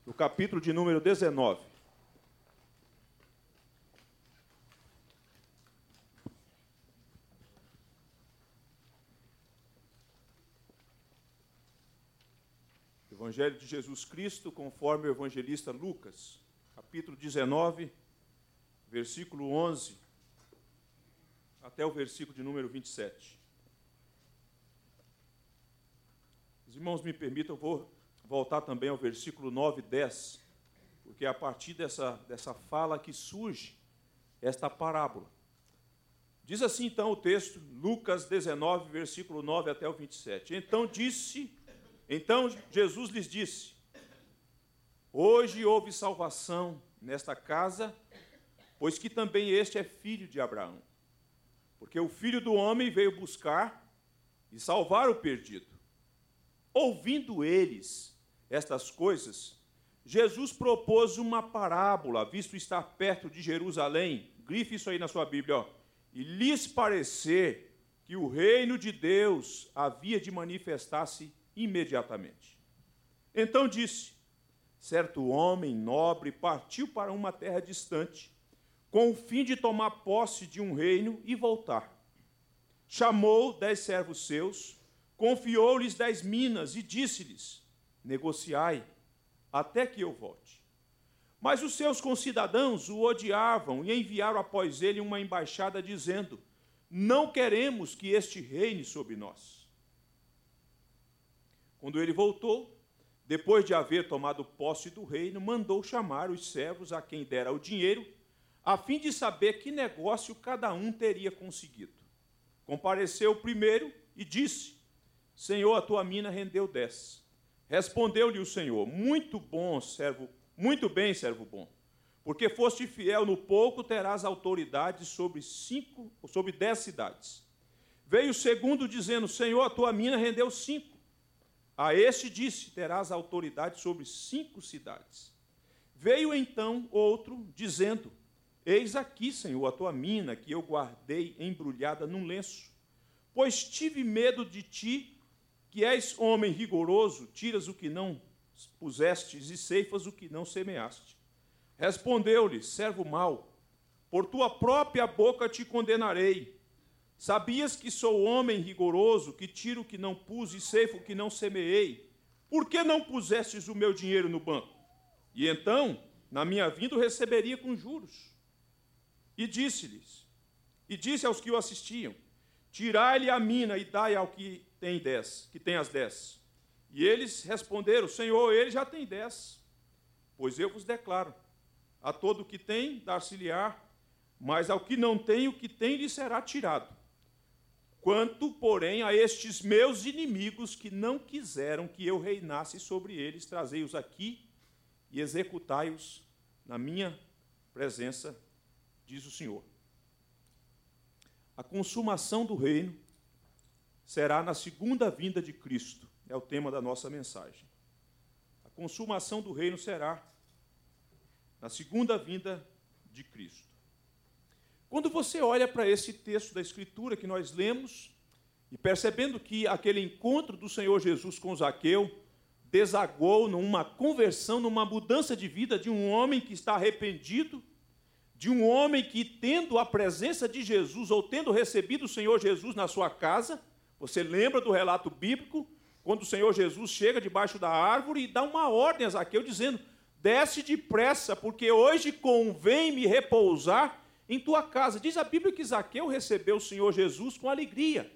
no capítulo de número 19. Evangelho de Jesus Cristo, conforme o evangelista Lucas, capítulo 19, versículo 11, até o versículo de número 27. Os irmãos me permitam, eu vou voltar também ao versículo 9 e 10, porque é a partir dessa fala que surge esta parábola. Diz assim então o texto, Lucas 19, versículo 9 até o 27. Então Jesus lhes disse: hoje houve salvação nesta casa, pois que também este é filho de Abraão. Porque o Filho do Homem veio buscar e salvar o perdido. Ouvindo eles estas coisas, Jesus propôs uma parábola, visto estar perto de Jerusalém, grife isso aí na sua Bíblia, e lhes parecer que o reino de Deus havia de manifestar-se imediatamente. Então disse: certo homem nobre partiu para uma terra distante, com o fim de tomar posse de um reino e voltar. Chamou 10 servos seus, confiou-lhes 10 minas e disse-lhes: negociai, até que eu volte. Mas os seus concidadãos o odiavam e enviaram após ele uma embaixada dizendo: não queremos que este reine sobre nós. Quando ele voltou, depois de haver tomado posse do reino, mandou chamar os servos a quem dera o dinheiro, a fim de saber que negócio cada um teria conseguido. Compareceu o primeiro e disse: Senhor, a tua mina rendeu 10. Respondeu-lhe o Senhor: muito bem, servo bom. Porque foste fiel no pouco, terás autoridade sobre 10 cidades. Veio o segundo dizendo: Senhor, a tua mina rendeu 5. A este disse: terás autoridade sobre 5 cidades. Veio então outro, dizendo: eis aqui, Senhor, a tua mina, que eu guardei embrulhada num lenço. Pois tive medo de ti, que és homem rigoroso, tiras o que não pusestes e ceifas o que não semeaste. Respondeu-lhe: servo mau, por tua própria boca te condenarei. Sabias que sou homem rigoroso, que tiro o que não pus e ceifo o que não semeei? Por que não pusestes o meu dinheiro no banco? E então, na minha vinda, o receberia com juros. E disse aos que o assistiam: tirai-lhe a mina e dai ao que tem as 10. E eles responderam: Senhor, ele já tem 10. Pois eu vos declaro, a todo o que tem, dar-se-lhe-á, mas ao que não tem, o que tem lhe será tirado. Quanto, porém, a estes meus inimigos que não quiseram que eu reinasse sobre eles, trazei-os aqui e executai-os na minha presença, diz o Senhor. A consumação do reino será na segunda vinda de Cristo, é o tema da nossa mensagem. A consumação do reino será na segunda vinda de Cristo. Quando você olha para esse texto da Escritura que nós lemos, e percebendo que aquele encontro do Senhor Jesus com Zaqueu desagou numa conversão, numa mudança de vida de um homem que está arrependido, de um homem que, tendo a presença de Jesus, ou tendo recebido o Senhor Jesus na sua casa, você lembra do relato bíblico, quando o Senhor Jesus chega debaixo da árvore e dá uma ordem a Zaqueu, dizendo: desce depressa, porque hoje convém-me repousar em tua casa. Diz a Bíblia que Zaqueu recebeu o Senhor Jesus com alegria.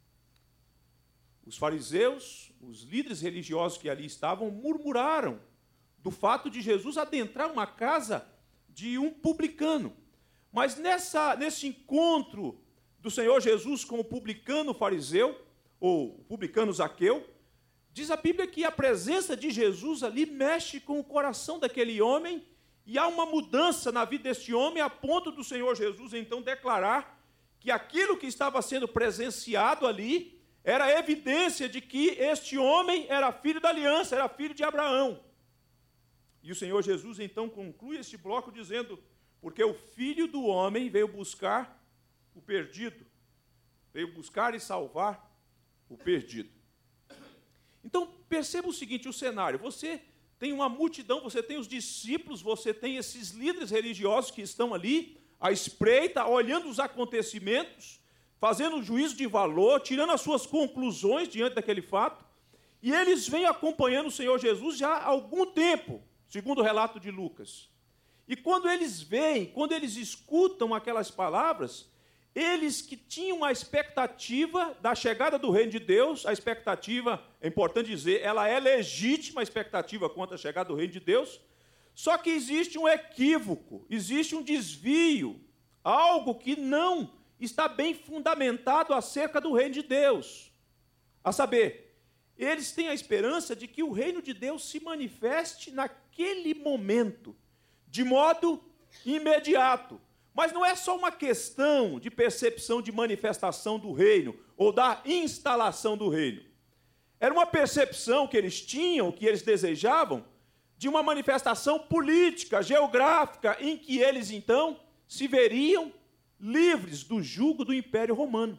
Os fariseus, os líderes religiosos que ali estavam, murmuraram do fato de Jesus adentrar uma casa de um publicano. Mas nesse encontro do Senhor Jesus com o publicano fariseu, ou o publicano Zaqueu, diz a Bíblia que a presença de Jesus ali mexe com o coração daquele homem, e há uma mudança na vida deste homem, a ponto do Senhor Jesus então declarar que aquilo que estava sendo presenciado ali era evidência de que este homem era filho da aliança, era filho de Abraão. E o Senhor Jesus então conclui este bloco dizendo: porque o Filho do Homem veio buscar o perdido, veio buscar e salvar o perdido. Então perceba o seguinte, o cenário: você tem uma multidão, você tem os discípulos, você tem esses líderes religiosos que estão ali, à espreita, olhando os acontecimentos, fazendo um juízo de valor, tirando as suas conclusões diante daquele fato, e eles vêm acompanhando o Senhor Jesus já há algum tempo, segundo o relato de Lucas. E quando eles veem, quando eles escutam aquelas palavras, eles que tinham a expectativa da chegada do reino de Deus, a expectativa, é importante dizer, ela é legítima, a expectativa quanto à chegada do reino de Deus, só que existe um equívoco, existe um desvio, algo que não está bem fundamentado acerca do reino de Deus. A saber, eles têm a esperança de que o reino de Deus se manifeste naquele momento, de modo imediato. Mas não é só uma questão de percepção de manifestação do reino, ou da instalação do reino. Era uma percepção que eles tinham, que eles desejavam, de uma manifestação política, geográfica, em que eles, então, se veriam livres do jugo do Império Romano.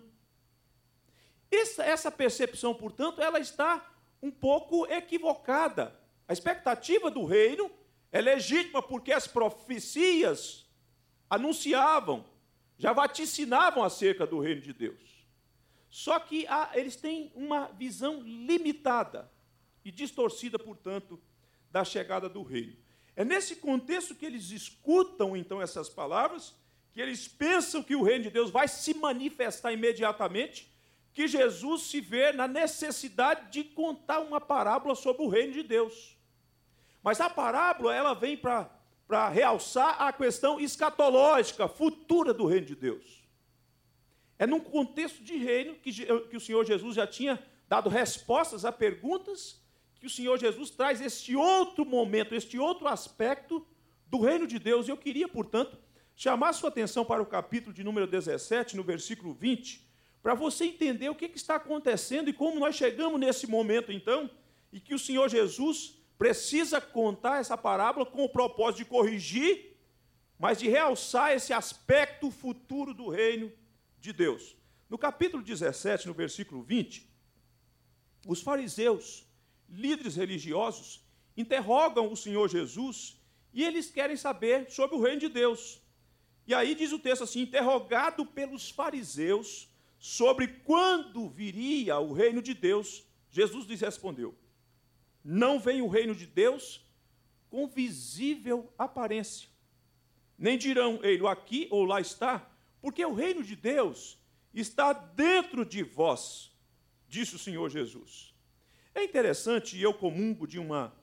Essa percepção, portanto, ela está um pouco equivocada. A expectativa do reino é legítima porque as profecias anunciavam, já vaticinavam acerca do reino de Deus. Só que eles têm uma visão limitada e distorcida, portanto, da chegada do reino. É nesse contexto que eles escutam, então, essas palavras, que eles pensam que o reino de Deus vai se manifestar imediatamente, que Jesus se vê na necessidade de contar uma parábola sobre o reino de Deus. Mas a parábola, ela vem para realçar a questão escatológica, futura do reino de Deus. É num contexto de reino que o Senhor Jesus já tinha dado respostas a perguntas, que o Senhor Jesus traz este outro momento, este outro aspecto do reino de Deus. E eu queria, portanto, chamar a sua atenção para o capítulo de número 17, no versículo 20, para você entender o que está acontecendo e como nós chegamos nesse momento, então, e que o Senhor Jesus precisa contar essa parábola com o propósito de corrigir, mas de realçar esse aspecto futuro do reino de Deus. No capítulo 17, no versículo 20, os fariseus, líderes religiosos, interrogam o Senhor Jesus e eles querem saber sobre o reino de Deus. E aí diz o texto assim: interrogado pelos fariseus sobre quando viria o reino de Deus, Jesus lhes respondeu: não vem o reino de Deus com visível aparência. Nem dirão, ei-lo aqui ou lá está, porque o reino de Deus está dentro de vós, disse o Senhor Jesus. É interessante, e eu comungo de uma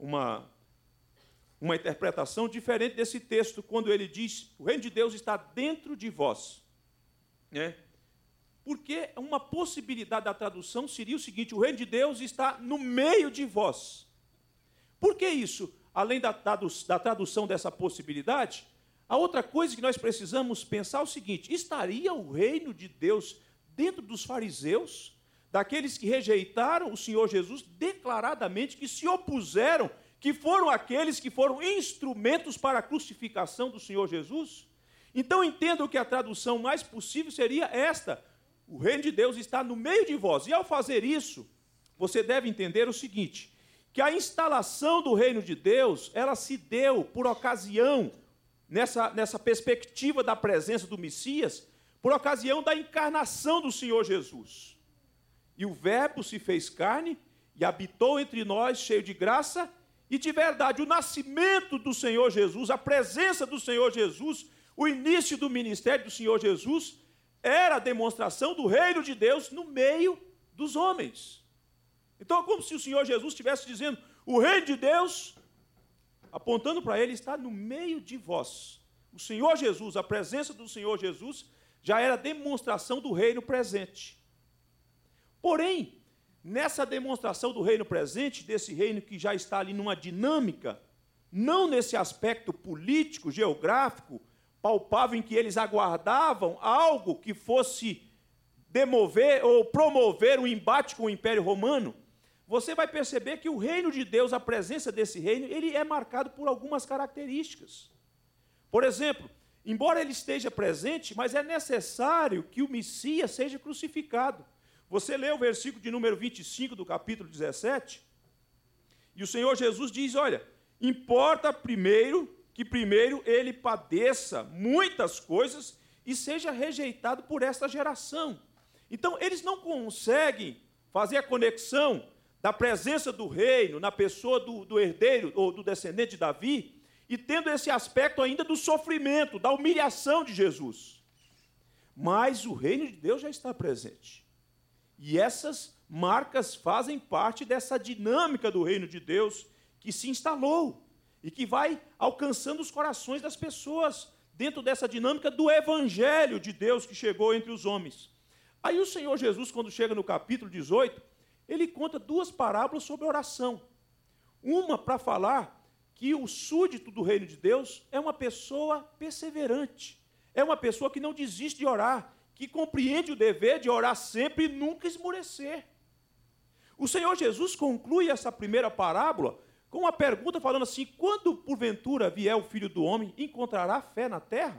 interpretação diferente desse texto, quando ele diz, o reino de Deus está dentro de vós. Porque uma possibilidade da tradução seria o seguinte: o reino de Deus está no meio de vós. Por que isso? Além da tradução dessa possibilidade, a outra coisa que nós precisamos pensar é o seguinte: estaria o reino de Deus dentro dos fariseus, daqueles que rejeitaram o Senhor Jesus declaradamente, que se opuseram, que foram aqueles que foram instrumentos para a crucificação do Senhor Jesus? Então entendam que a tradução mais possível seria esta: o reino de Deus está no meio de vós. E ao fazer isso, você deve entender o seguinte, que a instalação do reino de Deus, ela se deu por ocasião, nessa perspectiva da presença do Messias, por ocasião da encarnação do Senhor Jesus. E o Verbo se fez carne e habitou entre nós, cheio de graça e de verdade. O nascimento do Senhor Jesus, a presença do Senhor Jesus, o início do ministério do Senhor Jesus, era a demonstração do reino de Deus no meio dos homens. Então é como se o Senhor Jesus estivesse dizendo: o reino de Deus, apontando para ele, está no meio de vós. O Senhor Jesus, a presença do Senhor Jesus, já era a demonstração do reino presente. Porém, nessa demonstração do reino presente, desse reino que já está ali numa dinâmica, não nesse aspecto político, geográfico, palpável, em que eles aguardavam algo que fosse demover ou promover um embate com o Império Romano, você vai perceber que o reino de Deus, a presença desse reino, ele é marcado por algumas características. Por exemplo, embora ele esteja presente, mas é necessário que o Messias seja crucificado. Você lê o versículo de número 25 do capítulo 17, E o Senhor Jesus diz, olha, importa que primeiro ele padeça muitas coisas e seja rejeitado por esta geração. Então, eles não conseguem fazer a conexão da presença do reino na pessoa do herdeiro ou do descendente de Davi, e tendo esse aspecto ainda do sofrimento, da humilhação de Jesus. Mas o reino de Deus já está presente. E essas marcas fazem parte dessa dinâmica do reino de Deus que se instalou e que vai alcançando os corações das pessoas dentro dessa dinâmica do evangelho de Deus que chegou entre os homens. Aí o Senhor Jesus, quando chega no capítulo 18, ele conta duas parábolas sobre oração. Uma para falar que o súdito do reino de Deus é uma pessoa perseverante, é uma pessoa que não desiste de orar, que compreende o dever de orar sempre e nunca esmorecer. O Senhor Jesus conclui essa primeira parábola com uma pergunta falando assim, quando porventura vier o Filho do Homem, encontrará fé na terra?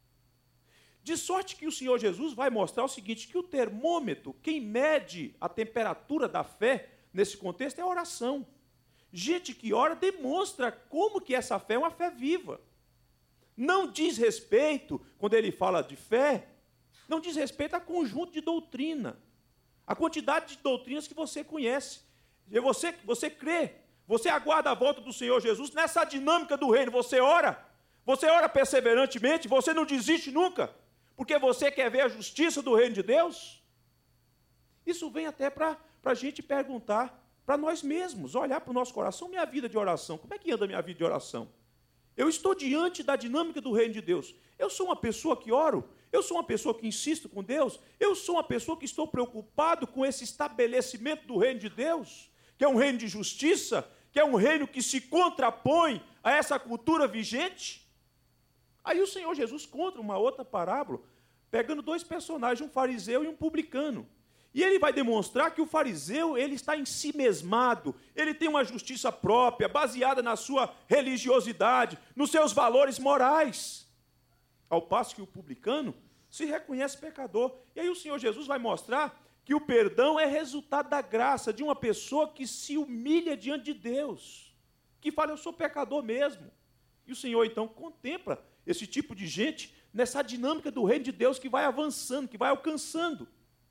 De sorte que o Senhor Jesus vai mostrar o seguinte, que o termômetro, quem mede a temperatura da fé nesse contexto é a oração. Gente que ora demonstra como que essa fé é uma fé viva. Não diz respeito, quando ele fala de fé, não diz respeito a conjunto de doutrina, a quantidade de doutrinas que você conhece. Você crê, você aguarda a volta do Senhor Jesus nessa dinâmica do reino, você ora perseverantemente, você não desiste nunca, porque você quer ver a justiça do reino de Deus. Isso vem até para a gente perguntar para nós mesmos, olhar para o nosso coração, minha vida de oração, como é que anda a minha vida de oração? Eu estou diante da dinâmica do reino de Deus. Eu sou uma pessoa que oro, eu sou uma pessoa que insisto com Deus, eu sou uma pessoa que estou preocupado com esse estabelecimento do reino de Deus, que é um reino de justiça, que é um reino que se contrapõe a essa cultura vigente. Aí o Senhor Jesus conta uma outra parábola, pegando dois personagens, um fariseu e um publicano. E ele vai demonstrar que o fariseu, ele está em si mesmado, ele tem uma justiça própria, baseada na sua religiosidade, nos seus valores morais. Ao passo que o publicano se reconhece pecador. E aí o Senhor Jesus vai mostrar que o perdão é resultado da graça de uma pessoa que se humilha diante de Deus, que fala, eu sou pecador mesmo. E o Senhor, então, contempla esse tipo de gente nessa dinâmica do reino de Deus que vai avançando, que vai alcançando.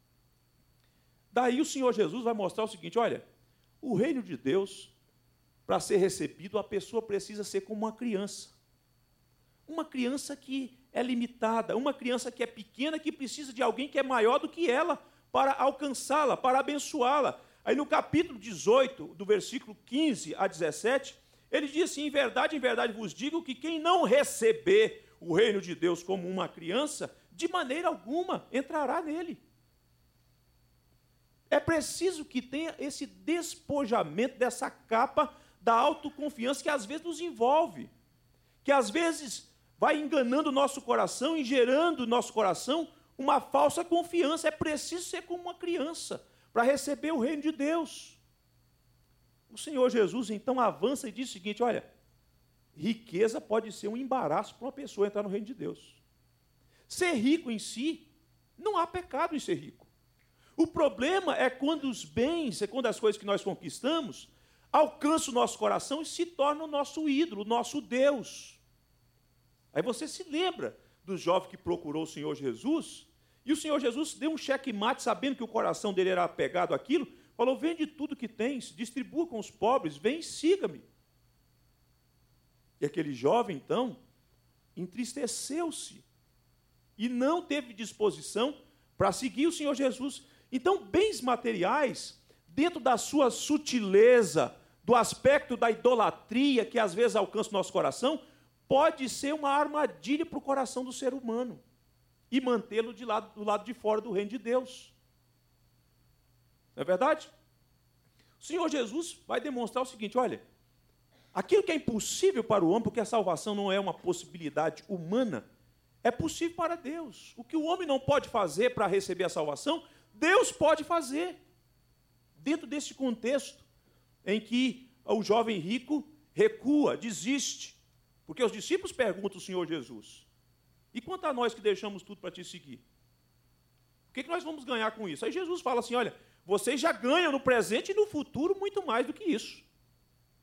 Daí o Senhor Jesus vai mostrar o seguinte, olha, o reino de Deus, para ser recebido, a pessoa precisa ser como uma criança. Uma criança que é limitada, uma criança que é pequena, que precisa de alguém que é maior do que ela, para alcançá-la, para abençoá-la. Aí no capítulo 18, do versículo 15 a 17, ele diz assim, em verdade vos digo que quem não receber o reino de Deus como uma criança, de maneira alguma entrará nele. É preciso que tenha esse despojamento dessa capa da autoconfiança que às vezes nos envolve, que às vezes vai enganando o nosso coração e gerando no nosso coração uma falsa confiança. É preciso ser como uma criança para receber o reino de Deus. O Senhor Jesus então avança e diz o seguinte, olha, riqueza pode ser um embaraço para uma pessoa entrar no reino de Deus. Ser rico em si, não há pecado em ser rico. O problema é quando os bens, é quando as coisas que nós conquistamos, alcançam o nosso coração e se tornam o nosso ídolo, o nosso Deus. Aí você se lembra do jovem que procurou o Senhor Jesus, e o Senhor Jesus deu um checkmate, sabendo que o coração dele era apegado àquilo, falou, vende tudo que tens, distribua com os pobres, vem e siga-me. E aquele jovem, então, entristeceu-se e não teve disposição para seguir o Senhor Jesus. Então, bens materiais, dentro da sua sutileza, do aspecto da idolatria que às vezes alcança o nosso coração, pode ser uma armadilha para o coração do ser humano e mantê-lo do lado de fora do reino de Deus. Não é verdade? O Senhor Jesus vai demonstrar o seguinte, olha, aquilo que é impossível para o homem, porque a salvação não é uma possibilidade humana, é possível para Deus. O que o homem não pode fazer para receber a salvação, Deus pode fazer. Dentro desse contexto em que o jovem rico recua, desiste, porque os discípulos perguntam ao Senhor Jesus, e quanto a nós que deixamos tudo para te seguir? O que nós vamos ganhar com isso? Aí Jesus fala assim, olha, vocês já ganham no presente e no futuro muito mais do que isso.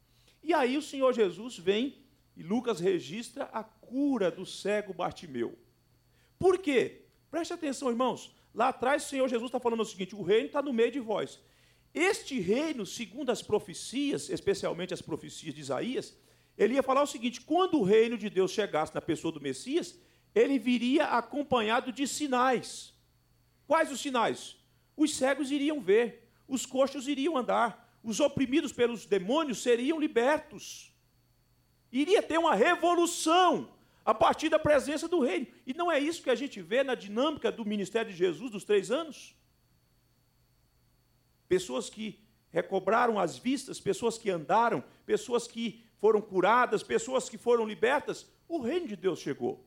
E aí o Senhor Jesus vem, e Lucas registra a cura do cego Bartimeu. Por quê? Preste atenção, irmãos. Lá atrás o Senhor Jesus está falando o seguinte: o reino está no meio de vós. Este reino, segundo as profecias, especialmente as profecias de Isaías, ele ia falar o seguinte: quando o reino de Deus chegasse na pessoa do Messias, ele viria acompanhado de sinais. Quais os sinais? Os cegos iriam ver, os coxos iriam andar, os oprimidos pelos demônios seriam libertos. Iria ter uma revolução a partir da presença do reino. E não é isso que a gente vê na dinâmica do ministério de Jesus dos 3 anos? Pessoas que recobraram as vistas, pessoas que andaram, pessoas que foram curadas, pessoas que foram libertas. O reino de Deus chegou.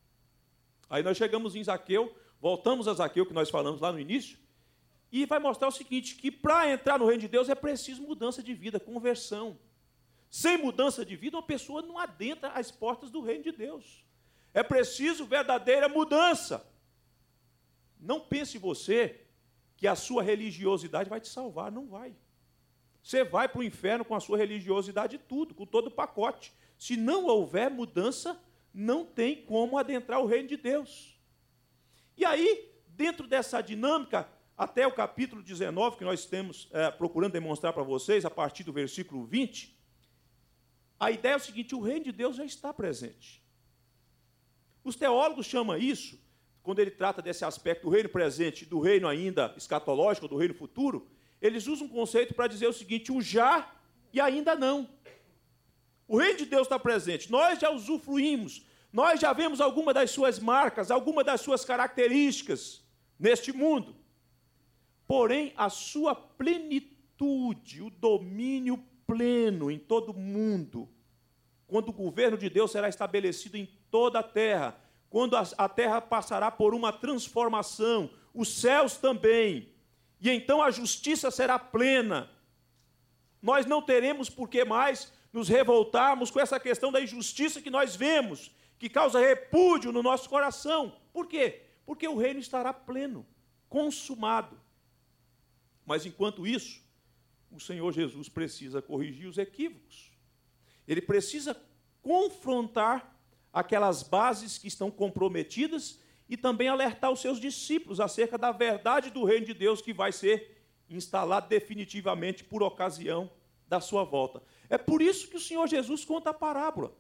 Aí nós chegamos em Zaqueu, voltamos a Zaqueu, que nós falamos lá no início, e vai mostrar o seguinte, que para entrar no reino de Deus é preciso mudança de vida, conversão. Sem mudança de vida, uma pessoa não adentra as portas do reino de Deus. É preciso verdadeira mudança. Não pense você que a sua religiosidade vai te salvar, não vai. Você vai para o inferno com a sua religiosidade e tudo, com todo o pacote. Se não houver mudança, não tem como adentrar o reino de Deus. E aí, dentro dessa dinâmica, até o capítulo 19, que nós estamos procurando demonstrar para vocês, a partir do versículo 20, a ideia é o seguinte: o reino de Deus já está presente. Os teólogos chamam isso, quando ele trata desse aspecto do reino presente, do reino ainda escatológico, do reino futuro, eles usam um conceito para dizer o seguinte: o já e ainda não. O reino de Deus está presente, nós já usufruímos, nós já vemos alguma das suas marcas, alguma das suas características neste mundo. Porém, a sua plenitude, o domínio pleno em todo o mundo, quando o governo de Deus será estabelecido em toda a terra, quando a terra passará por uma transformação, os céus também, e então a justiça será plena. Nós não teremos por que mais nos revoltarmos com essa questão da injustiça que nós vemos, que causa repúdio no nosso coração. Por quê? Porque o reino estará pleno, consumado. Mas enquanto isso, o Senhor Jesus precisa corrigir os equívocos. Ele precisa confrontar aquelas bases que estão comprometidas e também alertar os seus discípulos acerca da verdade do reino de Deus que vai ser instalado definitivamente por ocasião da sua volta. É por isso que o Senhor Jesus conta a parábola.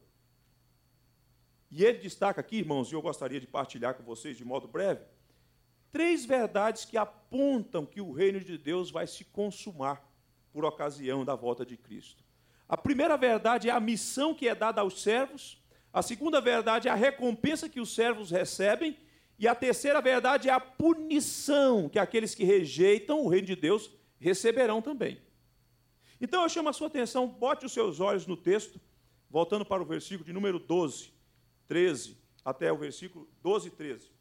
E ele destaca aqui, irmãos, e eu gostaria de partilhar com vocês de modo breve, 3 verdades que apontam que o reino de Deus vai se consumar por ocasião da volta de Cristo. A primeira verdade é a missão que é dada aos servos, a segunda verdade é a recompensa que os servos recebem, e a terceira verdade é a punição que aqueles que rejeitam o reino de Deus receberão também. Então eu chamo a sua atenção, bote os seus olhos no texto, voltando para o versículo de número 12, 13, até o versículo 12 e 13.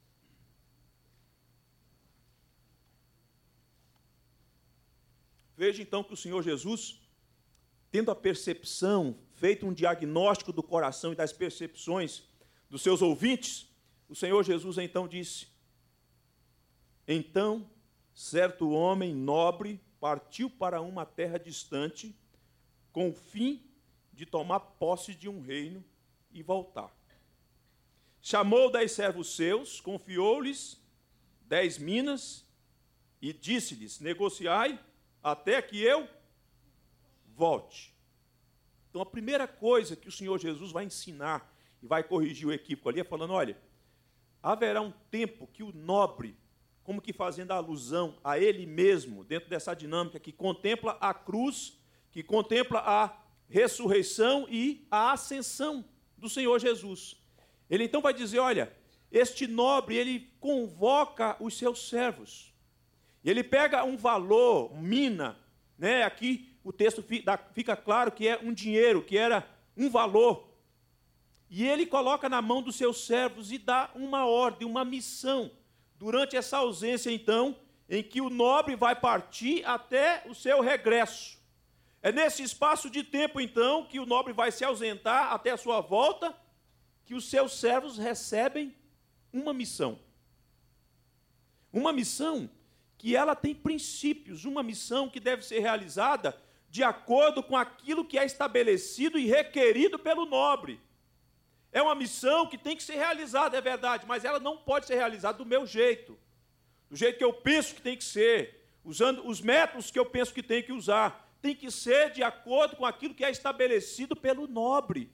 Veja então que o Senhor Jesus, tendo a percepção, feito um diagnóstico do coração e das percepções dos seus ouvintes, o Senhor Jesus então disse: então, certo homem nobre partiu para uma terra distante, com o fim de tomar posse de um reino e voltar. Chamou 10 servos seus, confiou-lhes 10 minas e disse-lhes: negociai até que eu volte. Então, a primeira coisa que o Senhor Jesus vai ensinar e vai corrigir o equívoco ali é falando: olha, haverá um tempo que o nobre, como que fazendo alusão a ele mesmo, dentro dessa dinâmica que contempla a cruz, que contempla a ressurreição e a ascensão do Senhor Jesus. Ele então vai dizer: olha, este nobre, ele convoca os seus servos. Ele pega um valor, mina, né? Aqui o texto fica claro que é um dinheiro, que era um valor. E ele coloca na mão dos seus servos e dá uma ordem, uma missão. Durante essa ausência, então, em que o nobre vai partir até o seu regresso. É nesse espaço de tempo, então, que o nobre vai se ausentar até a sua volta, que os seus servos recebem uma missão. Uma missão que ela tem princípios, uma missão que deve ser realizada de acordo com aquilo que é estabelecido e requerido pelo nobre. É uma missão que tem que ser realizada, é verdade, mas ela não pode ser realizada do meu jeito, do jeito que eu penso que tem que ser, usando os métodos que eu penso que tem que usar. Tem que ser de acordo com aquilo que é estabelecido pelo nobre.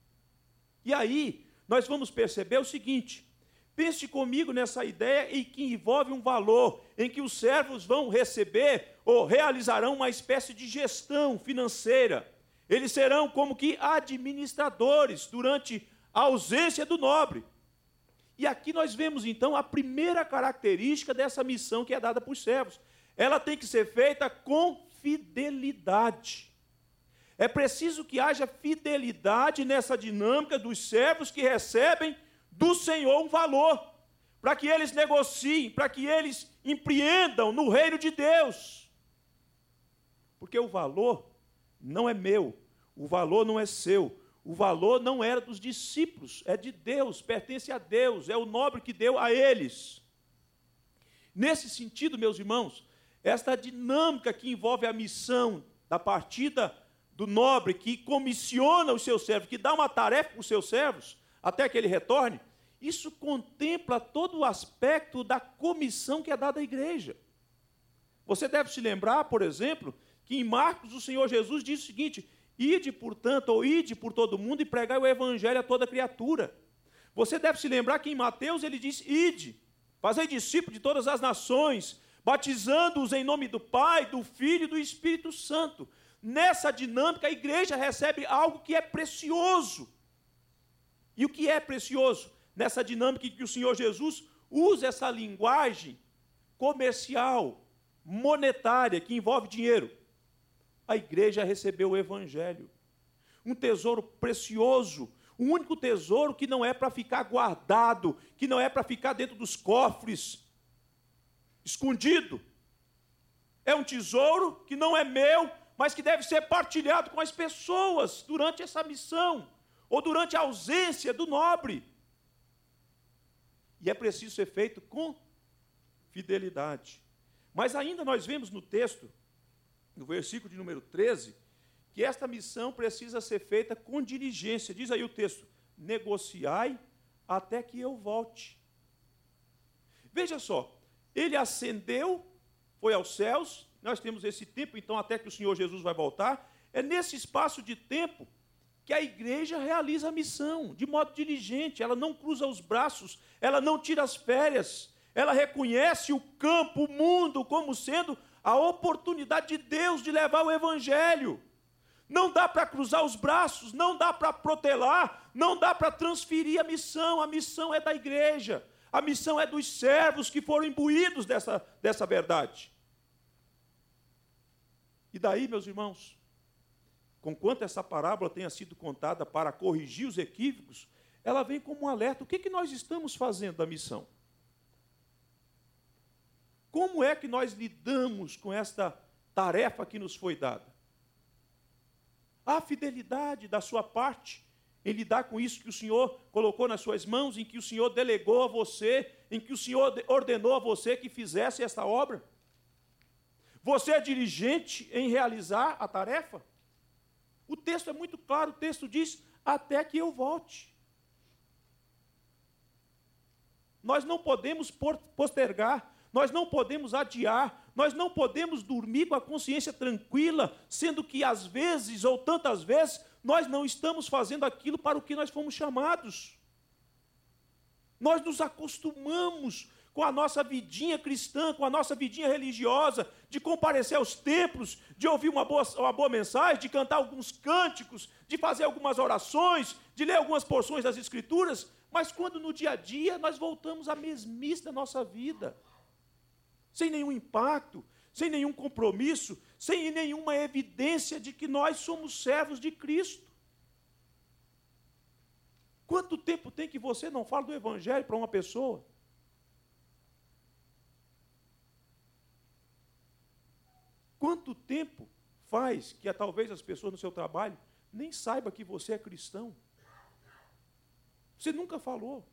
E aí, nós vamos perceber o seguinte: pense comigo nessa ideia e que envolve um valor em que os servos vão receber ou realizarão uma espécie de gestão financeira. Eles serão como que administradores durante a ausência do nobre. E aqui nós vemos então a primeira característica dessa missão que é dada para os servos. Ela tem que ser feita com fidelidade. É preciso que haja fidelidade nessa dinâmica dos servos que recebem do Senhor um valor, para que eles negociem, para que eles empreendam no reino de Deus. Porque o valor não é meu, o valor não é seu, o valor não era dos discípulos, é de Deus, pertence a Deus, é o nobre que deu a eles. Nesse sentido, meus irmãos, esta dinâmica que envolve a missão da partida do nobre, que comissiona os seus servos, que dá uma tarefa para os seus servos, até que ele retorne, isso contempla todo o aspecto da comissão que é dada à igreja. Você deve se lembrar, por exemplo, que em Marcos o Senhor Jesus diz o seguinte: ide, portanto, ou ide por todo mundo e pregai o evangelho a toda criatura. Você deve se lembrar que em Mateus ele diz: ide, fazei discípulos de todas as nações, batizando-os em nome do Pai, do Filho e do Espírito Santo. Nessa dinâmica, a igreja recebe algo que é precioso. E o que é precioso? Nessa dinâmica em que o Senhor Jesus usa essa linguagem comercial, monetária, que envolve dinheiro. A igreja recebeu o evangelho, um tesouro precioso, o único tesouro que não é para ficar guardado, que não é para ficar dentro dos cofres, escondido. É um tesouro que não é meu, mas que deve ser partilhado com as pessoas durante essa missão, ou durante a ausência do nobre. E é preciso ser feito com fidelidade. Mas ainda nós vemos no texto, no versículo de número 13, que esta missão precisa ser feita com diligência. Diz aí o texto: negociai até que eu volte. Veja só, ele ascendeu, foi aos céus, nós temos esse tempo, então, até que o Senhor Jesus vai voltar. É nesse espaço de tempo que a igreja realiza a missão, de modo diligente. Ela não cruza os braços, ela não tira as férias, ela reconhece o campo, o mundo, como sendo a oportunidade de Deus de levar o evangelho. Não dá para cruzar os braços, não dá para protelar, não dá para transferir a missão é da igreja, a missão é dos servos que foram imbuídos dessa verdade. E daí, meus irmãos, conquanto essa parábola tenha sido contada para corrigir os equívocos, ela vem como um alerta. O que nós estamos fazendo da missão? Como é que nós lidamos com esta tarefa que nos foi dada? Há fidelidade da sua parte em lidar com isso que o Senhor colocou nas suas mãos, em que o Senhor delegou a você, em que o Senhor ordenou a você que fizesse esta obra? Você é diligente em realizar a tarefa? O texto é muito claro, o texto diz: até que eu volte. Nós não podemos postergar, nós não podemos adiar, nós não podemos dormir com a consciência tranquila, sendo que às vezes, ou tantas vezes, nós não estamos fazendo aquilo para o que nós fomos chamados. Nós nos acostumamos com a nossa vidinha cristã, com a nossa vidinha religiosa, de comparecer aos templos, de ouvir uma boa mensagem, de cantar alguns cânticos, de fazer algumas orações, de ler algumas porções das Escrituras, mas quando no dia a dia nós voltamos à mesmice da nossa vida, sem nenhum impacto, sem nenhum compromisso, sem nenhuma evidência de que nós somos servos de Cristo. Quanto tempo tem que você não fala do Evangelho para uma pessoa? Quanto tempo faz que talvez as pessoas no seu trabalho nem saibam que você é cristão? Você nunca falou.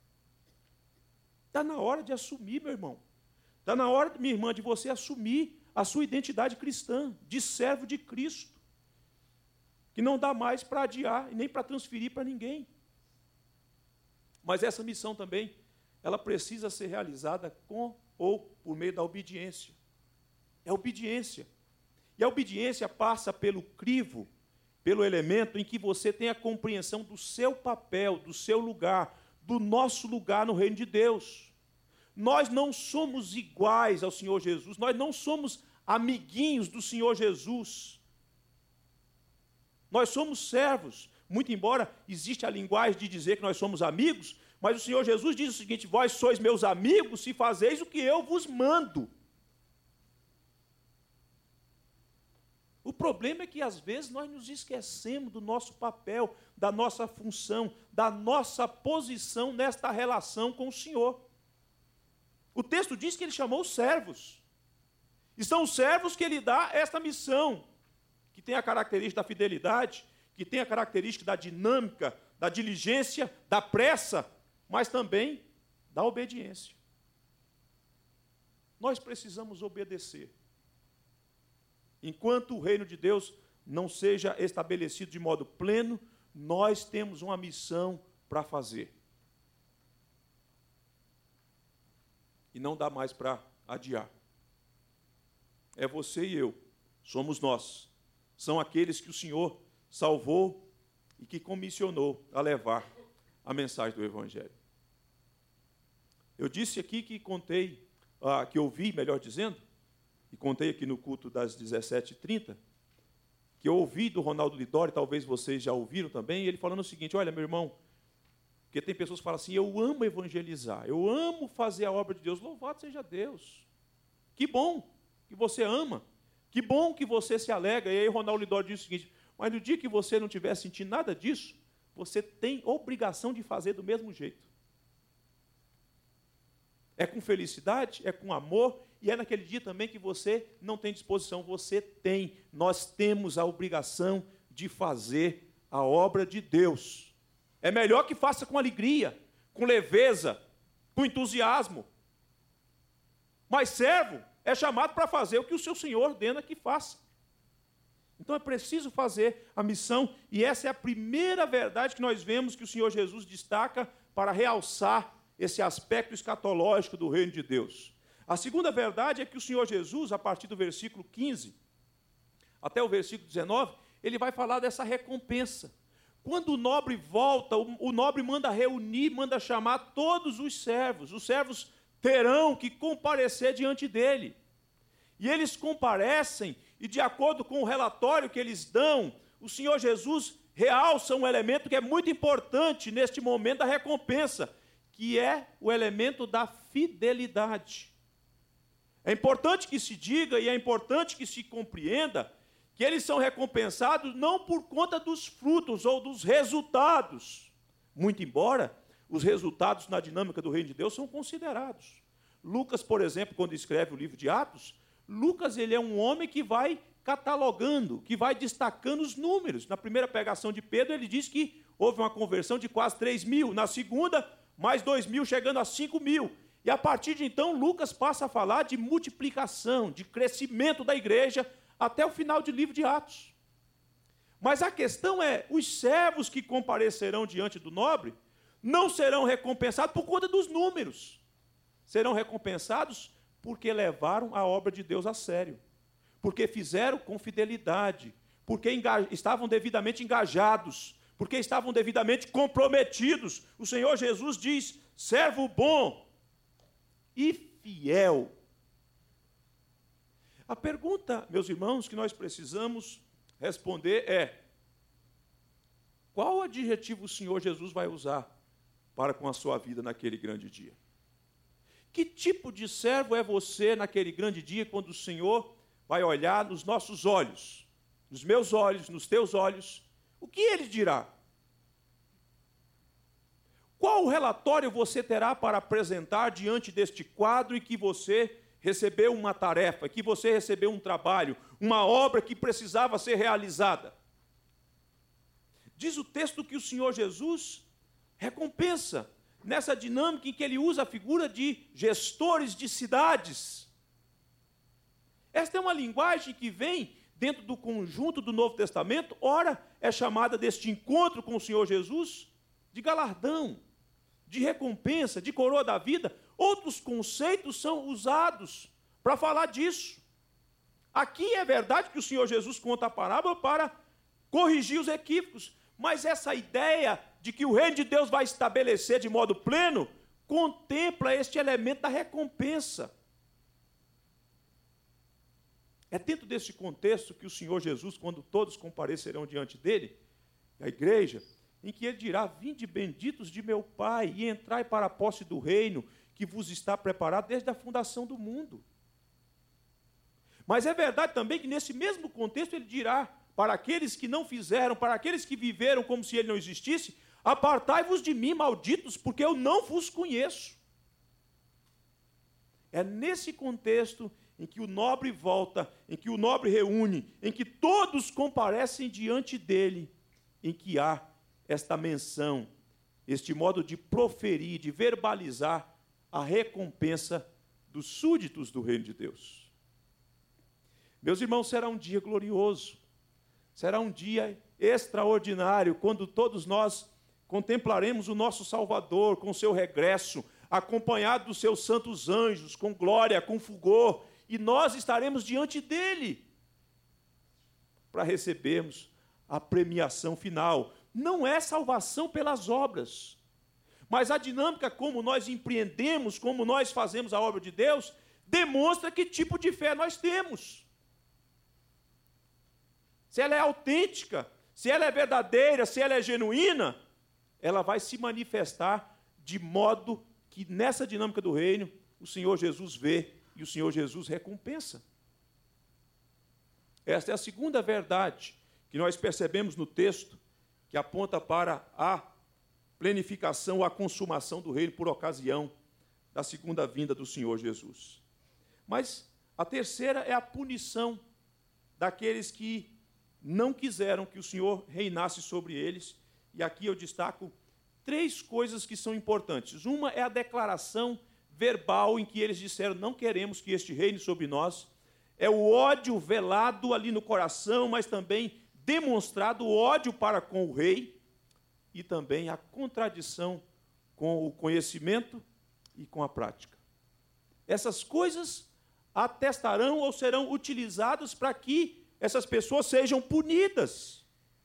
Está na hora de assumir, meu irmão. Está na hora, minha irmã, de você assumir a sua identidade cristã, de servo de Cristo, que não dá mais para adiar e nem para transferir para ninguém. Mas essa missão também, ela precisa ser realizada com ou por meio da obediência. É obediência. E a obediência passa pelo crivo, pelo elemento em que você tem a compreensão do seu papel, do seu lugar, do nosso lugar no reino de Deus. Nós não somos iguais ao Senhor Jesus, nós não somos amiguinhos do Senhor Jesus. Nós somos servos, muito embora exista a linguagem de dizer que nós somos amigos, mas o Senhor Jesus diz o seguinte: vós sois meus amigos se fazeis o que eu vos mando. O problema é que às vezes nós nos esquecemos do nosso papel, da nossa função, da nossa posição nesta relação com o Senhor. O texto diz que ele chamou os servos. E são os servos que ele dá esta missão, que tem a característica da fidelidade, que tem a característica da dinâmica, da diligência, da pressa, mas também da obediência. Nós precisamos obedecer. Enquanto o reino de Deus não seja estabelecido de modo pleno, nós temos uma missão para fazer. E não dá mais para adiar. É você e eu, somos nós. São aqueles que o Senhor salvou e que comissionou a levar a mensagem do Evangelho. Eu disse aqui que que ouvi, melhor dizendo, e contei aqui no culto das 17h30, que eu ouvi do Ronaldo Lidori, talvez vocês já ouviram também, ele falando o seguinte: olha, meu irmão, porque tem pessoas que falam assim, eu amo evangelizar, eu amo fazer a obra de Deus. Louvado seja Deus. Que bom que você ama, que bom que você se alegra. E aí o Ronaldo Lidori diz o seguinte: mas no dia que você não estiver sentindo nada disso, você tem obrigação de fazer do mesmo jeito. É com felicidade, é com amor, e é naquele dia também que você não tem disposição. Você tem, nós temos a obrigação de fazer a obra de Deus. É melhor que faça com alegria, com leveza, com entusiasmo. Mas servo é chamado para fazer o que o seu Senhor ordena que faça. Então é preciso fazer a missão, e essa é a primeira verdade que nós vemos que o Senhor Jesus destaca para realçar esse aspecto escatológico do reino de Deus. A segunda verdade é que o Senhor Jesus, a partir do versículo 15 até o versículo 19, ele vai falar dessa recompensa. Quando o nobre volta, o nobre manda reunir, manda chamar todos os servos terão que comparecer diante dele. E eles comparecem, e de acordo com o relatório que eles dão, o Senhor Jesus realça um elemento que é muito importante neste momento da recompensa, que é o elemento da fidelidade. É importante que se diga e é importante que se compreenda que eles são recompensados não por conta dos frutos ou dos resultados, muito embora os resultados na dinâmica do reino de Deus são considerados. Lucas, por exemplo, quando escreve o livro de Atos, Lucas ele é um homem que vai catalogando, que vai destacando os números. Na primeira pregação de Pedro, ele diz que houve uma conversão de quase 3.000, na segunda, mais 2.000, chegando a 5.000. E a partir de então, Lucas passa a falar de multiplicação, de crescimento da igreja, até o final do livro de Atos. Mas a questão é, os servos que comparecerão diante do nobre não serão recompensados por conta dos números. Serão recompensados porque levaram a obra de Deus a sério. Porque fizeram com fidelidade. Porque estavam devidamente engajados. Porque estavam devidamente comprometidos. O Senhor Jesus diz, servo bom e fiel. A pergunta, meus irmãos, que nós precisamos responder é: qual adjetivo o Senhor Jesus vai usar para com a sua vida naquele grande dia? Que tipo de servo é você naquele grande dia, quando o Senhor vai olhar nos nossos olhos, nos meus olhos, nos teus olhos? O que Ele dirá? Qual relatório você terá para apresentar diante deste quadro em que você recebeu uma tarefa, que você recebeu um trabalho, uma obra que precisava ser realizada? Diz o texto que o Senhor Jesus recompensa nessa dinâmica em que ele usa a figura de gestores de cidades. Esta é uma linguagem que vem dentro do conjunto do Novo Testamento, ora é chamada deste encontro com o Senhor Jesus de galardão, de recompensa, de coroa da vida. Outros conceitos são usados para falar disso. Aqui é verdade que o Senhor Jesus conta a parábola para corrigir os equívocos, mas essa ideia de que o reino de Deus vai estabelecer de modo pleno, contempla este elemento da recompensa. É dentro desse contexto que o Senhor Jesus, quando todos comparecerão diante dele, a igreja, em que ele dirá: vinde benditos de meu Pai, e entrai para a posse do reino que vos está preparado desde a fundação do mundo. Mas é verdade também que nesse mesmo contexto ele dirá para aqueles que não fizeram, para aqueles que viveram como se ele não existisse: apartai-vos de mim, malditos, porque eu não vos conheço. É nesse contexto em que o nobre volta, em que o nobre reúne, em que todos comparecem diante dele, em que há esta menção, este modo de proferir, de verbalizar a recompensa dos súditos do reino de Deus. Meus irmãos, será um dia glorioso, será um dia extraordinário, quando todos nós contemplaremos o nosso Salvador com o seu regresso, acompanhado dos seus santos anjos, com glória, com fulgor, e nós estaremos diante dele para recebermos a premiação final. Não é salvação pelas obras, mas a dinâmica como nós empreendemos, como nós fazemos a obra de Deus, demonstra que tipo de fé nós temos. Se ela é autêntica, se ela é verdadeira, se ela é genuína, ela vai se manifestar de modo que nessa dinâmica do reino o Senhor Jesus vê e o Senhor Jesus recompensa. Esta é a segunda verdade que nós percebemos no texto, que aponta para a plenificação, a consumação do reino por ocasião da segunda vinda do Senhor Jesus. Mas a terceira é a punição daqueles que não quiseram que o Senhor reinasse sobre eles. E aqui eu destaco 3 coisas que são importantes. Uma é a declaração verbal em que eles disseram: não queremos que este reine sobre nós. É o ódio velado ali no coração, mas também demonstrado o ódio para com o rei, e também a contradição com o conhecimento e com a prática. Essas coisas atestarão ou serão utilizadas para que essas pessoas sejam punidas.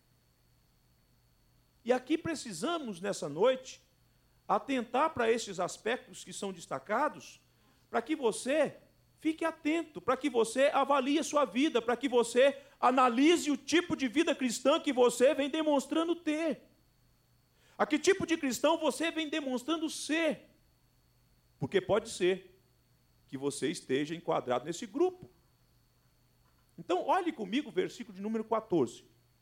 E aqui precisamos, nessa noite, atentar para esses aspectos que são destacados, para que você fique atento, para que você avalie a sua vida, para que você analise o tipo de vida cristã que você vem demonstrando ter. A que tipo de cristão você vem demonstrando ser? Porque pode ser que você esteja enquadrado nesse grupo. Então, olhe comigo o versículo de número 14.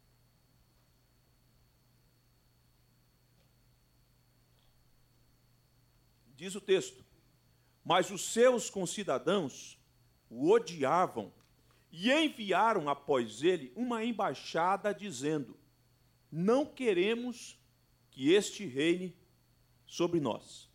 Diz o texto: mas os seus concidadãos o odiavam e enviaram após ele uma embaixada dizendo: não queremos que este reine sobre nós.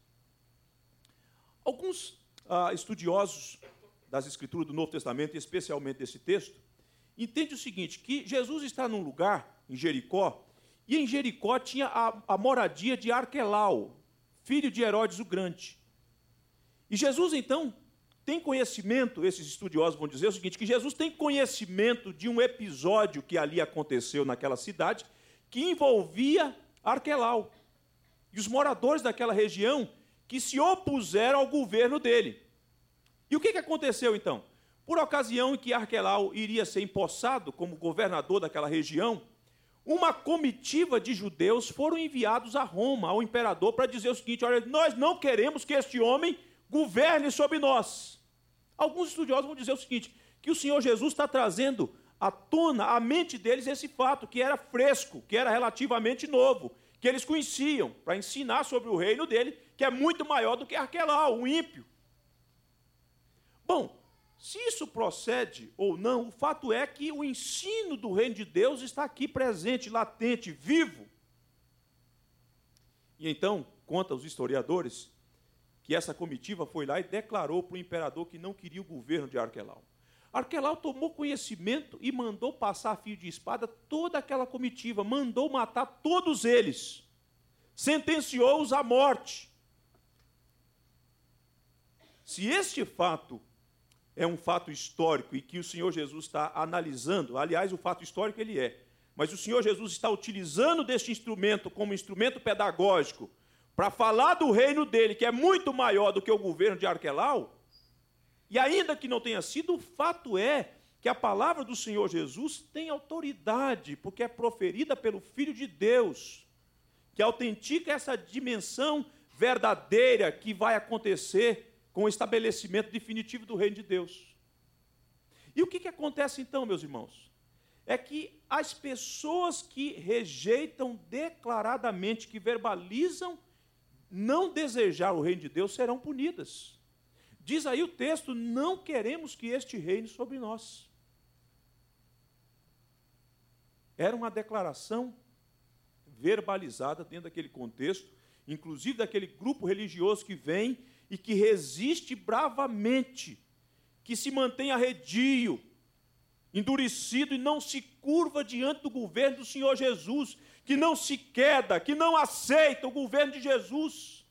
Alguns estudiosos das Escrituras do Novo Testamento, especialmente desse texto, entendem o seguinte, que Jesus está num lugar, em Jericó, e em Jericó tinha a moradia de Arquelau, filho de Herodes o Grande. E Jesus, então, tem conhecimento, esses estudiosos vão dizer o seguinte, que Jesus tem conhecimento de um episódio que ali aconteceu naquela cidade, que envolvia Arquelau, e os moradores daquela região que se opuseram ao governo dele. E o que aconteceu, então? Por ocasião em que Arquelau iria ser empossado como governador daquela região, uma comitiva de judeus foram enviados a Roma, ao imperador, para dizer o seguinte: olha, nós não queremos que este homem governe sobre nós. Alguns estudiosos vão dizer o seguinte, que o Senhor Jesus está trazendo à tona, à mente deles, esse fato, que era fresco, que era relativamente novo, que eles conheciam, para ensinar sobre o reino dele, que é muito maior do que Arquelau, o ímpio. Bom, se isso procede ou não, o fato é que o ensino do reino de Deus está aqui presente, latente, vivo. E então, conta os historiadores, que essa comitiva foi lá e declarou para o imperador que não queria o governo de Arquelau. Arquelau tomou conhecimento e mandou passar a fio de espada toda aquela comitiva, mandou matar todos eles, sentenciou-os à morte. Se este fato é um fato histórico e que o Senhor Jesus está analisando, aliás, o fato histórico ele é, mas o Senhor Jesus está utilizando deste instrumento como instrumento pedagógico para falar do reino dele, que é muito maior do que o governo de Arquelau, e ainda que não tenha sido, o fato é que a palavra do Senhor Jesus tem autoridade, porque é proferida pelo Filho de Deus, que autentica essa dimensão verdadeira que vai acontecer com o estabelecimento definitivo do reino de Deus. E o que acontece então, meus irmãos? É que as pessoas que rejeitam declaradamente, que verbalizam não desejar o reino de Deus, serão punidas. Diz aí o texto, não queremos que este reine sobre nós. Era uma declaração verbalizada dentro daquele contexto, inclusive daquele grupo religioso que vem e que resiste bravamente, que se mantém arredio, endurecido e não se curva diante do governo do Senhor Jesus, que não se queda, que não aceita o governo de Jesus.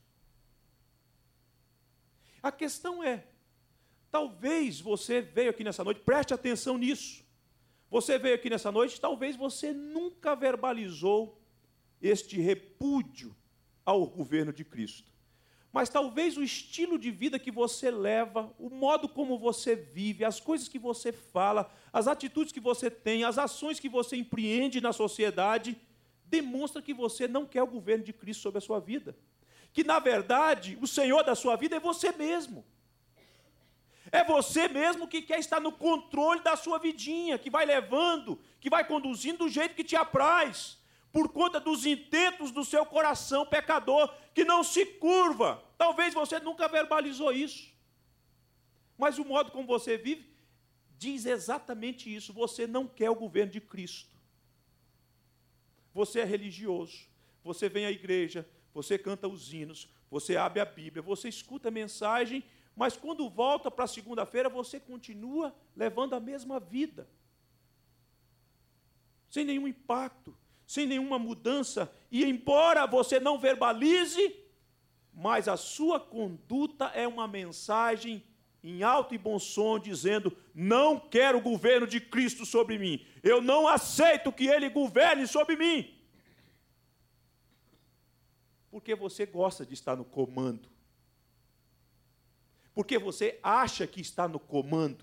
A questão é, talvez você veio aqui nessa noite, preste atenção nisso, você veio aqui nessa noite, talvez você nunca verbalizou este repúdio ao governo de Cristo. Mas talvez o estilo de vida que você leva, o modo como você vive, as coisas que você fala, as atitudes que você tem, as ações que você empreende na sociedade, demonstra que você não quer o governo de Cristo sobre a sua vida. Que, na verdade, o Senhor da sua vida é você mesmo. É você mesmo que quer estar no controle da sua vidinha, que vai levando, que vai conduzindo do jeito que te apraz, por conta dos intentos do seu coração pecador, que não se curva. Talvez você nunca verbalizou isso. Mas o modo como você vive diz exatamente isso. Você não quer o governo de Cristo. Você é religioso, você vem à igreja, você canta os hinos, você abre a Bíblia, você escuta a mensagem, mas quando volta para a segunda-feira, você continua levando a mesma vida. Sem nenhum impacto, sem nenhuma mudança, e embora você não verbalize, mas a sua conduta é uma mensagem em alto e bom som, dizendo, não quero o governo de Cristo sobre mim, eu não aceito que Ele governe sobre mim. Porque você gosta de estar no comando. Porque você acha que está no comando.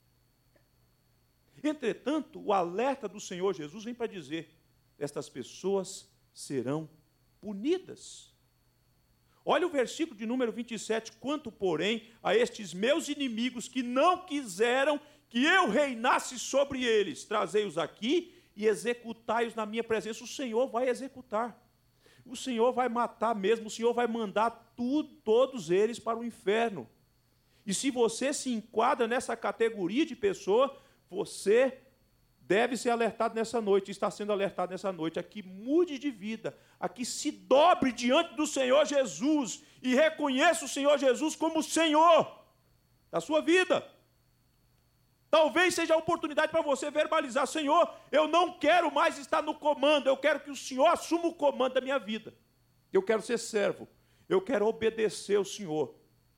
Entretanto, o alerta do Senhor Jesus vem para dizer, estas pessoas serão punidas. Olha o versículo de número 27, quanto, porém, a estes meus inimigos que não quiseram que eu reinasse sobre eles, trazei-os aqui e executai-os na minha presença. O Senhor vai executar. O Senhor vai matar mesmo, o Senhor vai mandar todos eles para o inferno. E se você se enquadra nessa categoria de pessoa, você deve ser alertado nessa noite, está sendo alertado nessa noite, a que mude de vida, a que se dobre diante do Senhor Jesus e reconheça o Senhor Jesus como Senhor da sua vida. Talvez seja a oportunidade para você verbalizar, Senhor, eu não quero mais estar no comando, eu quero que o Senhor assuma o comando da minha vida. Eu quero ser servo, eu quero obedecer ao Senhor.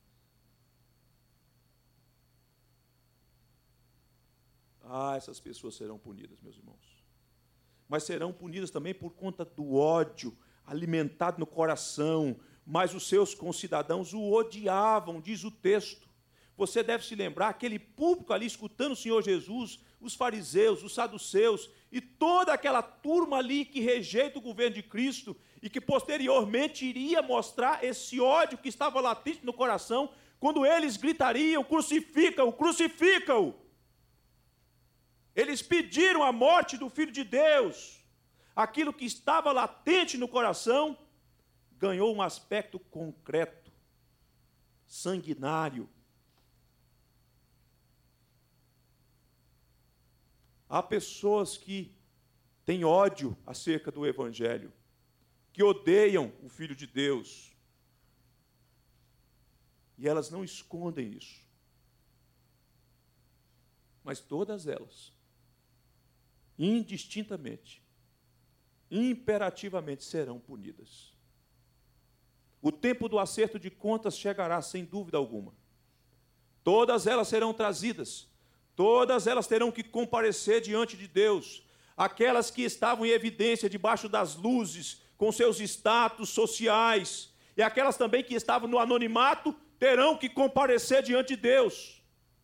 Essas pessoas serão punidas, meus irmãos. Mas serão punidas também por conta do ódio alimentado no coração, mas os seus concidadãos o odiavam, diz o texto. Você deve se lembrar, aquele público ali escutando o Senhor Jesus, os fariseus, os saduceus, e toda aquela turma ali que rejeita o governo de Cristo, e que posteriormente iria mostrar esse ódio que estava latente no coração, quando eles gritariam, crucifica-o, crucifica-o. Eles pediram a morte do Filho de Deus. Aquilo que estava latente no coração ganhou um aspecto concreto, sanguinário. Há pessoas que têm ódio acerca do Evangelho, que odeiam o Filho de Deus. E elas não escondem isso. Mas todas elas, indistintamente, imperativamente serão punidas. O tempo do acerto de contas chegará sem dúvida alguma. Todas elas serão trazidas, todas elas terão que comparecer diante de Deus. Aquelas que estavam em evidência debaixo das luzes, com seus status sociais, e aquelas também que estavam no anonimato, terão que comparecer diante de Deus.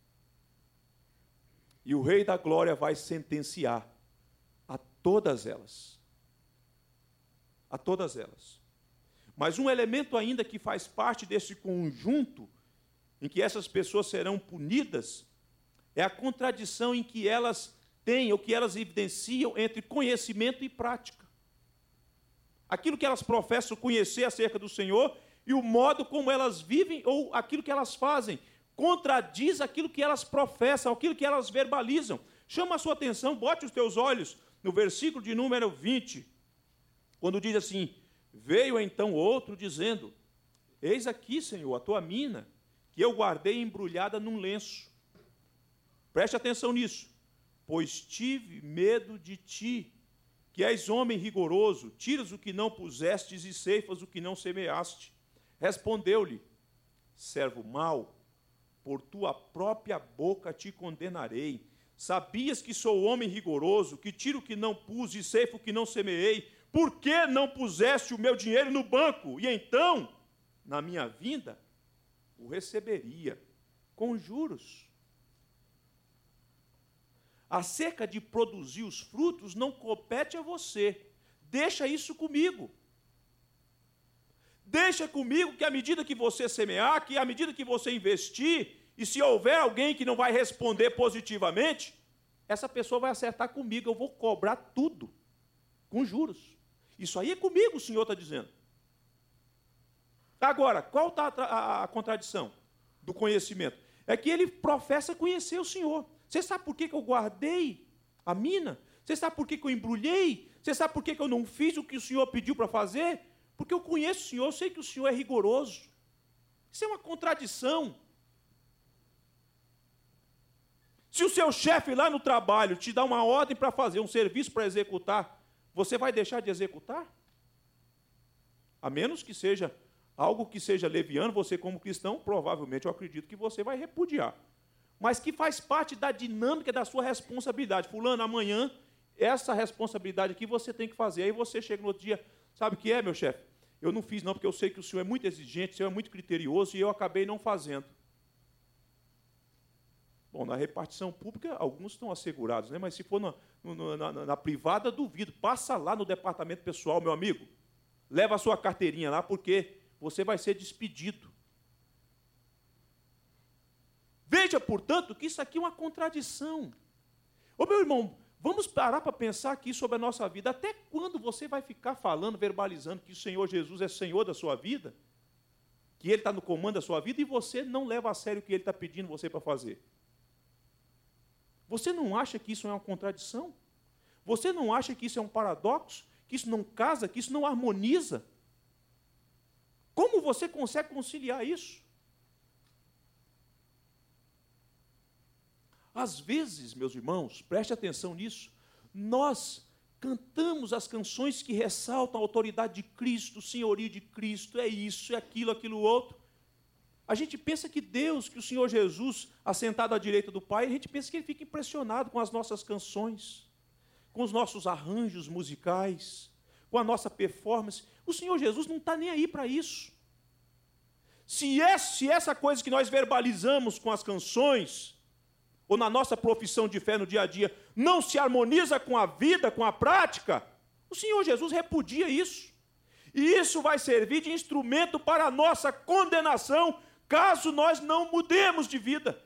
E o Rei da Glória vai sentenciar a todas elas. A todas elas. Mas um elemento ainda que faz parte desse conjunto, em que essas pessoas serão punidas, é a contradição em que elas têm, ou que elas evidenciam entre conhecimento e prática. Aquilo que elas professam conhecer acerca do Senhor e o modo como elas vivem ou aquilo que elas fazem contradiz aquilo que elas professam, aquilo que elas verbalizam. Chama a sua atenção, bote os teus olhos no versículo de número 20, quando diz assim: veio então outro dizendo: eis aqui, Senhor, a tua mina, que eu guardei embrulhada num lenço. Preste atenção nisso. Pois tive medo de ti, que és homem rigoroso, tiras o que não pusestes e ceifas o que não semeaste. Respondeu-lhe: servo mau, por tua própria boca te condenarei. Sabias que sou homem rigoroso, que tiro o que não pus e ceifo o que não semeei? Por que não puseste o meu dinheiro no banco? E então, na minha vinda, o receberia com juros. Acerca de produzir os frutos, não compete a você. Deixa isso comigo. Deixa comigo que à medida que você semear, que à medida que você investir, e se houver alguém que não vai responder positivamente, essa pessoa vai acertar comigo, eu vou cobrar tudo, com juros. Isso aí é comigo, o Senhor está dizendo. Agora, qual está a contradição do conhecimento? É que ele professa conhecer o Senhor. Você sabe por que eu guardei a mina? Você sabe por que eu embrulhei? Você sabe por que eu não fiz o que o Senhor pediu para fazer? Porque eu conheço o Senhor, eu sei que o Senhor é rigoroso. Isso é uma contradição. Se o seu chefe lá no trabalho te dá uma ordem para fazer, um serviço para executar, você vai deixar de executar? A menos que seja algo que seja leviano, você como cristão, provavelmente eu acredito que você vai repudiar. Mas que faz parte da dinâmica da sua responsabilidade. Fulano, amanhã, essa responsabilidade aqui você tem que fazer. Aí você chega no outro dia, sabe o que é, meu chefe? Eu não fiz não, porque eu sei que o senhor é muito exigente, o senhor é muito criterioso, e eu acabei não fazendo. Bom, na repartição pública, alguns estão assegurados, né? Mas se for na privada, duvido. Passa lá no departamento pessoal, meu amigo. Leva a sua carteirinha lá, porque você vai ser despedido. Veja, portanto, que isso aqui é uma contradição. Ô, meu irmão, vamos parar para pensar aqui sobre a nossa vida. Até quando você vai ficar falando, verbalizando que o Senhor Jesus é Senhor da sua vida? Que Ele está no comando da sua vida e você não leva a sério o que Ele está pedindo você para fazer? Você não acha que isso é uma contradição? Você não acha que isso é um paradoxo? Que isso não casa? Que isso não harmoniza? Como você consegue conciliar isso? Às vezes, meus irmãos, preste atenção nisso, nós cantamos as canções que ressaltam a autoridade de Cristo, o senhorio de Cristo, é isso, é aquilo, aquilo outro. A gente pensa que Deus, que o Senhor Jesus, assentado à direita do Pai, a gente pensa que Ele fica impressionado com as nossas canções, com os nossos arranjos musicais, com a nossa performance. O Senhor Jesus não está nem aí para isso. Se essa coisa que nós verbalizamos com as canções, ou na nossa profissão de fé no dia a dia, não se harmoniza com a vida, com a prática, o Senhor Jesus repudia isso. E isso vai servir de instrumento para a nossa condenação, caso nós não mudemos de vida.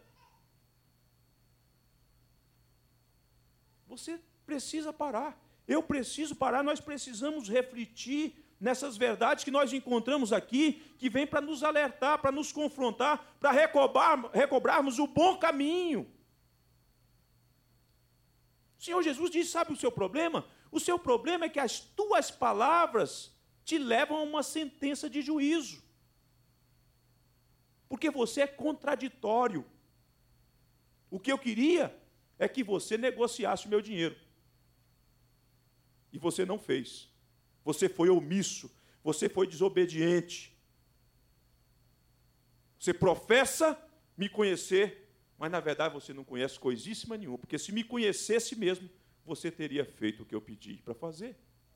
Você precisa parar, eu preciso parar, nós precisamos refletir nessas verdades que nós encontramos aqui, que vêm para nos alertar, para nos confrontar, para recobrarmos o bom caminho. O Senhor Jesus diz, sabe o seu problema? O seu problema é que as tuas palavras te levam a uma sentença de juízo. Porque você é contraditório. O que eu queria é que você negociasse o meu dinheiro. E você não fez. Você foi omisso, você foi desobediente. Você professa me conhecer, mas na verdade você não conhece coisíssima nenhuma, porque se me conhecesse mesmo, você teria feito o que eu pedi para fazer.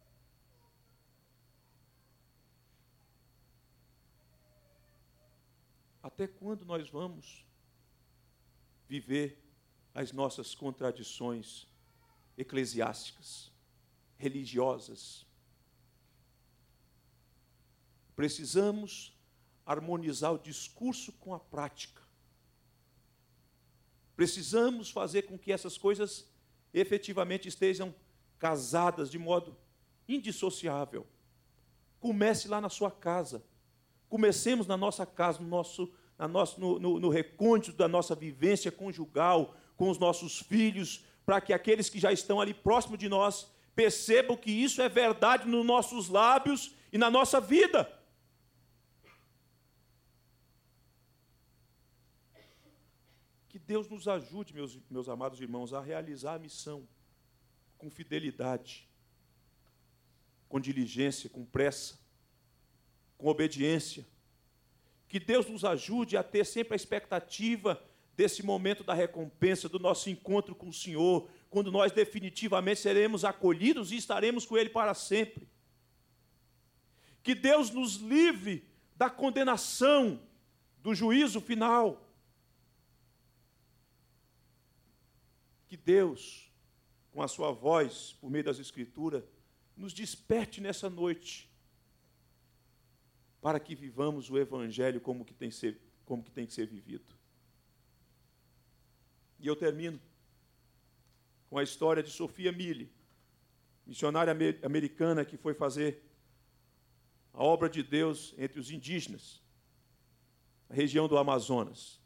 Até quando nós vamos viver as nossas contradições eclesiásticas, religiosas? Precisamos harmonizar o discurso com a prática. Precisamos fazer com que essas coisas efetivamente estejam casadas de modo indissociável. Comece lá na sua casa. Comecemos na nossa casa, no recôndito da nossa vivência conjugal, com os nossos filhos, para que aqueles que já estão ali próximo de nós percebam que isso é verdade nos nossos lábios e na nossa vida. Que Deus nos ajude, meus amados irmãos, a realizar a missão com fidelidade, com diligência, com pressa, com obediência. Que Deus nos ajude a ter sempre a expectativa desse momento da recompensa, do nosso encontro com o Senhor, quando nós definitivamente seremos acolhidos e estaremos com Ele para sempre. Que Deus nos livre da condenação, do juízo final. Que Deus, com a sua voz, por meio das Escrituras, nos desperte nessa noite, para que vivamos o Evangelho como que tem que ser vivido. E eu termino com a história de Sophia Mille, missionária americana que foi fazer a obra de Deus entre os indígenas, na região do Amazonas.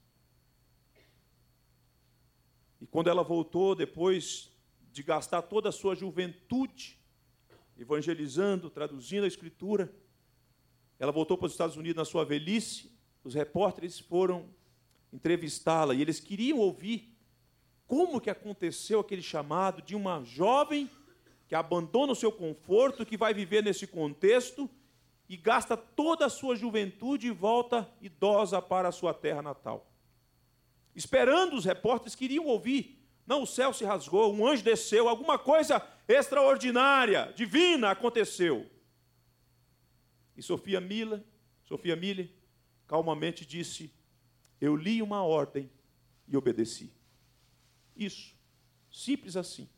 E quando ela voltou, depois de gastar toda a sua juventude evangelizando, traduzindo a Escritura, ela voltou para os Estados Unidos na sua velhice. Os repórteres foram entrevistá-la e eles queriam ouvir como que aconteceu aquele chamado de uma jovem que abandona o seu conforto, que vai viver nesse contexto e gasta toda a sua juventude e volta idosa para a sua terra natal. Esperando, os repórteres queriam ouvir. Não, o céu se rasgou, um anjo desceu, alguma coisa extraordinária, divina aconteceu. E Sophia Mille calmamente disse: eu li uma ordem e obedeci. Isso, simples assim.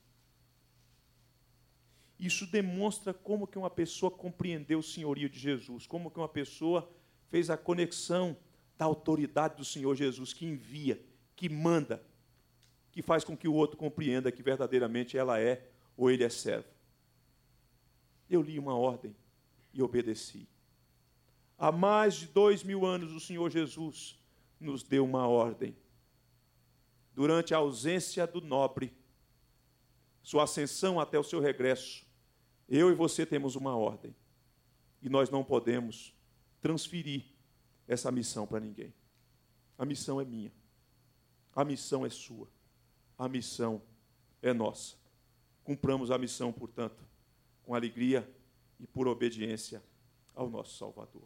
Isso demonstra como que uma pessoa compreendeu o senhorio de Jesus, como que uma pessoa fez a conexão da autoridade do Senhor Jesus, que envia, que manda, que faz com que o outro compreenda que verdadeiramente ela é ou ele é servo. Eu li uma ordem e obedeci. Há mais de 2000 anos o Senhor Jesus nos deu uma ordem. Durante a ausência do nobre, sua ascensão até o seu regresso, eu e você temos uma ordem. E nós não podemos transferir essa missão para ninguém. A missão é minha. A missão é sua. A missão é nossa. Cumpramos a missão, portanto, com alegria e por obediência ao nosso Salvador.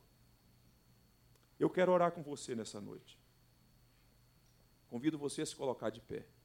Eu quero orar com você nessa noite. Convido você a se colocar de pé.